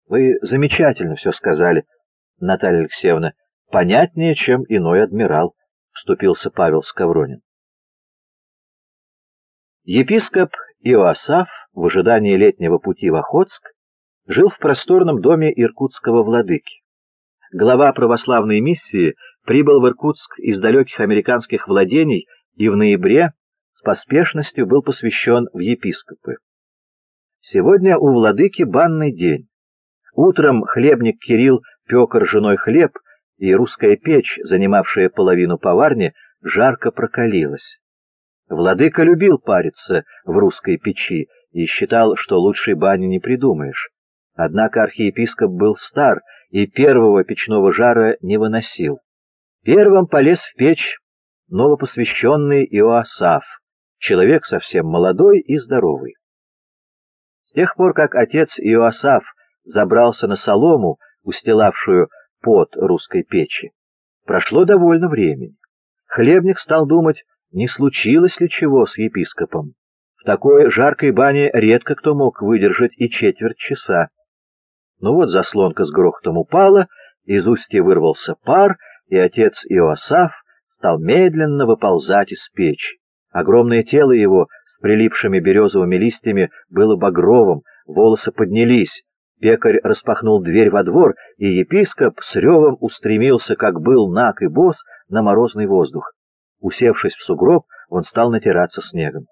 Вы замечательно все сказали, Наталья Алексеевна. Понятнее, чем иной адмирал, — вступился Павел Скавронин. Епископ Иоасаф в ожидании летнего пути в Охотск жил в просторном доме иркутского владыки. Глава православной миссии прибыл в Иркутск из далеких американских владений и в ноябре с поспешностью был посвящен в епископы. Сегодня у владыки банный день. Утром хлебник Кирилл пек ржаной хлеб, и русская печь, занимавшая половину поварни, жарко прокалилась. Владыка любил париться в русской печи и считал, что лучшей бани не придумаешь. Однако архиепископ был стар и первого печного жара не выносил. Первым полез в печь новопосвященный Иоасаф, человек совсем молодой и здоровый. С тех пор, как отец Иоасаф забрался на солому, устилавшую под русской печи, прошло довольно времени. Хлебник стал думать, не случилось ли чего с епископом. В такой жаркой бане редко кто мог выдержать и четверть часа. Ну вот заслонка с грохотом упала, из устья вырвался пар, и отец Иоасаф стал медленно выползать из печи. Огромное тело его с прилипшими березовыми листьями было багровым, волосы поднялись. Пекарь распахнул дверь во двор, и епископ с ревом устремился, как был наг и бос, на морозный воздух. Усевшись в сугроб, он стал натираться снегом.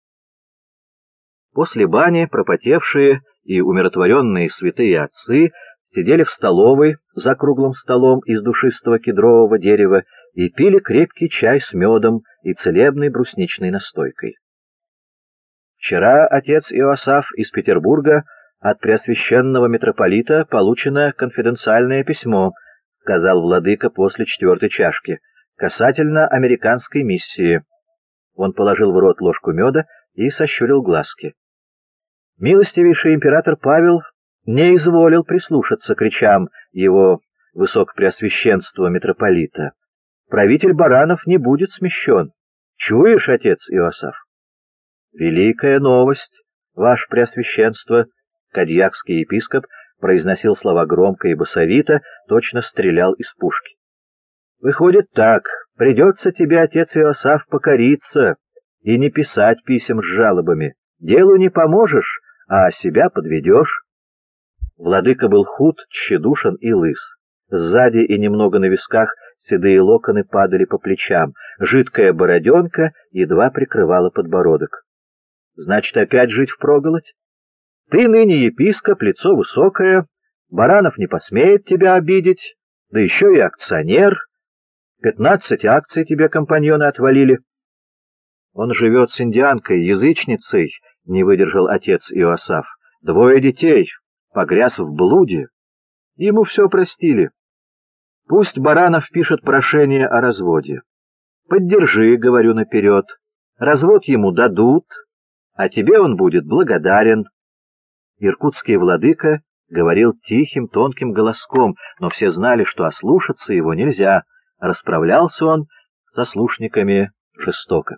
После бани пропотевшие и умиротворенные святые отцы сидели в столовой за круглым столом из душистого кедрового дерева и пили крепкий чай с медом и целебной брусничной настойкой. Вчера отец Иоасаф из Петербурга от преосвященного митрополита получено конфиденциальное письмо, — сказал владыка после четвертой чашки, — касательно американской миссии. Он положил в рот ложку меда и сощурил глазки. Милостивейший император Павел не изволил прислушаться к речам его высокопреосвященства митрополита. Правитель Баранов не будет смещен. Чуешь, отец Иоасаф? Великая новость, ваше преосвященство. Кадьякский епископ произносил слова громко и басовито, точно стрелял из пушки. Выходит так, придется тебе, отец Иоасаф, покориться и не писать писем с жалобами. Делу не поможешь, а себя подведешь. Владыка был худ, тщедушен и лыс. Сзади и немного на висках седые локоны падали по плечам, жидкая бороденка едва прикрывала подбородок. Значит, опять жить впроголодь? Ты ныне епископ, лицо высокое, Баранов не посмеет тебя обидеть, да еще и акционер. 15 акций тебе компаньоны отвалили. Он живет с индианкой, язычницей, не выдержал отец Иоасаф. 2 детей, погряз в блуде. Ему все простили. Пусть Баранов пишет прошение о разводе. Поддержи, говорю наперед. Развод ему дадут, а тебе он будет благодарен. Иркутский владыка говорил тихим, тонким голоском, но все знали, что ослушаться его нельзя. Расправлялся он со слушниками жестоко.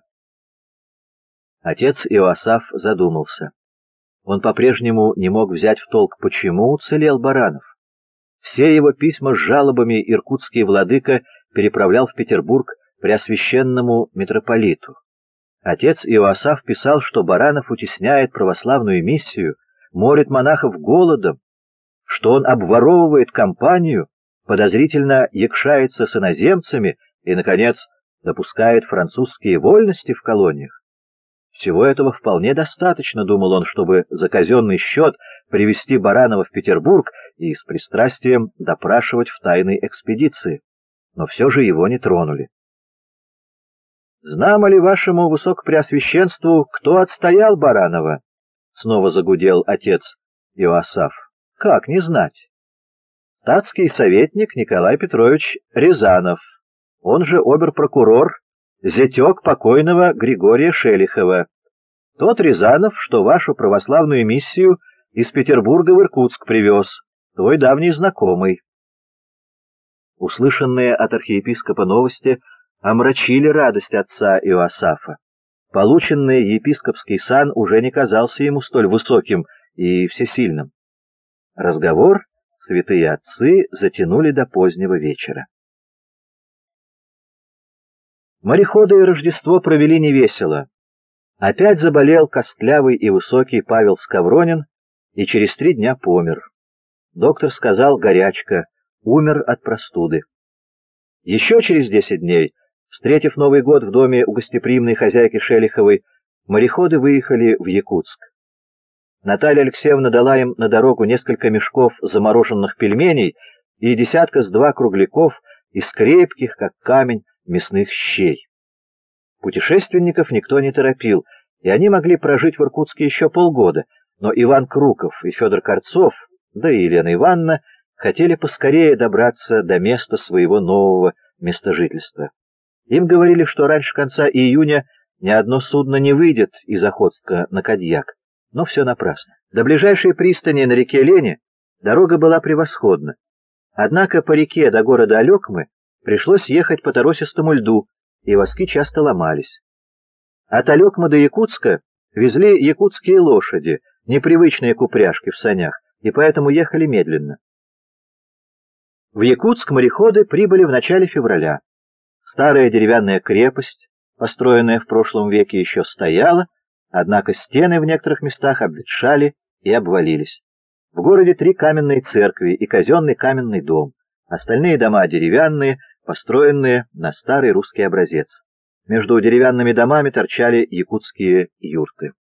Отец Иоасаф задумался. Он по-прежнему не мог взять в толк, почему уцелел Баранов. Все его письма с жалобами иркутский владыка переправлял в Петербург преосвященному митрополиту. Отец Иоасаф писал, что Баранов утесняет православную миссию, морит монахов голодом, что он обворовывает компанию, подозрительно якшается с иноземцами и, наконец, допускает французские вольности в колониях. Всего этого вполне достаточно, думал он, чтобы за казенный счет привести Баранова в Петербург и с пристрастием допрашивать в тайной экспедиции. Но все же его не тронули. «Знамо ли вашему высокопреосвященству, кто отстоял Баранова?» — снова загудел отец Иоасаф. «Как не знать? Статский советник Николай Петрович Рязанов, он же обер-прокурор, зятек покойного Григория Шелихова. Тот Рязанов, что вашу православную миссию из Петербурга в Иркутск привез, твой давний знакомый». Услышанные от архиепископа новости омрачили радость отца Иоасафа. Полученный епископский сан уже не казался ему столь высоким и всесильным. Разговор святые отцы затянули до позднего вечера. Мореходы и Рождество провели невесело. Опять заболел костлявый и высокий Павел Скавронин и через 3 дня помер. Доктор сказал: горячка, умер от простуды. Еще через 10 дней, встретив Новый год в доме у гостеприимной хозяйки Шелиховой, мореходы выехали в Якутск. Наталья Алексеевна дала им на дорогу несколько мешков замороженных пельменей и 1-2 кругляков из крепких, как камень, мясных щей. Путешественников никто не торопил, и они могли прожить в Иркутске еще полгода, но Иван Круков и Федор Корцов, да и Елена Ивановна, хотели поскорее добраться до места своего нового места жительства. Им говорили, что раньше конца июня ни одно судно не выйдет из Охотска на Кадьяк, но все напрасно. До ближайшей пристани на реке Лени дорога была превосходна, однако по реке до города Алекмы пришлось ехать по торосистому льду, и воски часто ломались. От Алекмы до Якутска везли якутские лошади, непривычные к упряжке в санях, и поэтому ехали медленно. В Якутск мореходы прибыли в начале февраля. Старая деревянная крепость, построенная в прошлом веке, еще стояла, однако стены в некоторых местах обветшали и обвалились. В городе 3 каменные церкви и казенный каменный дом, остальные дома деревянные, построенные на старый русский образец. Между деревянными домами торчали якутские юрты.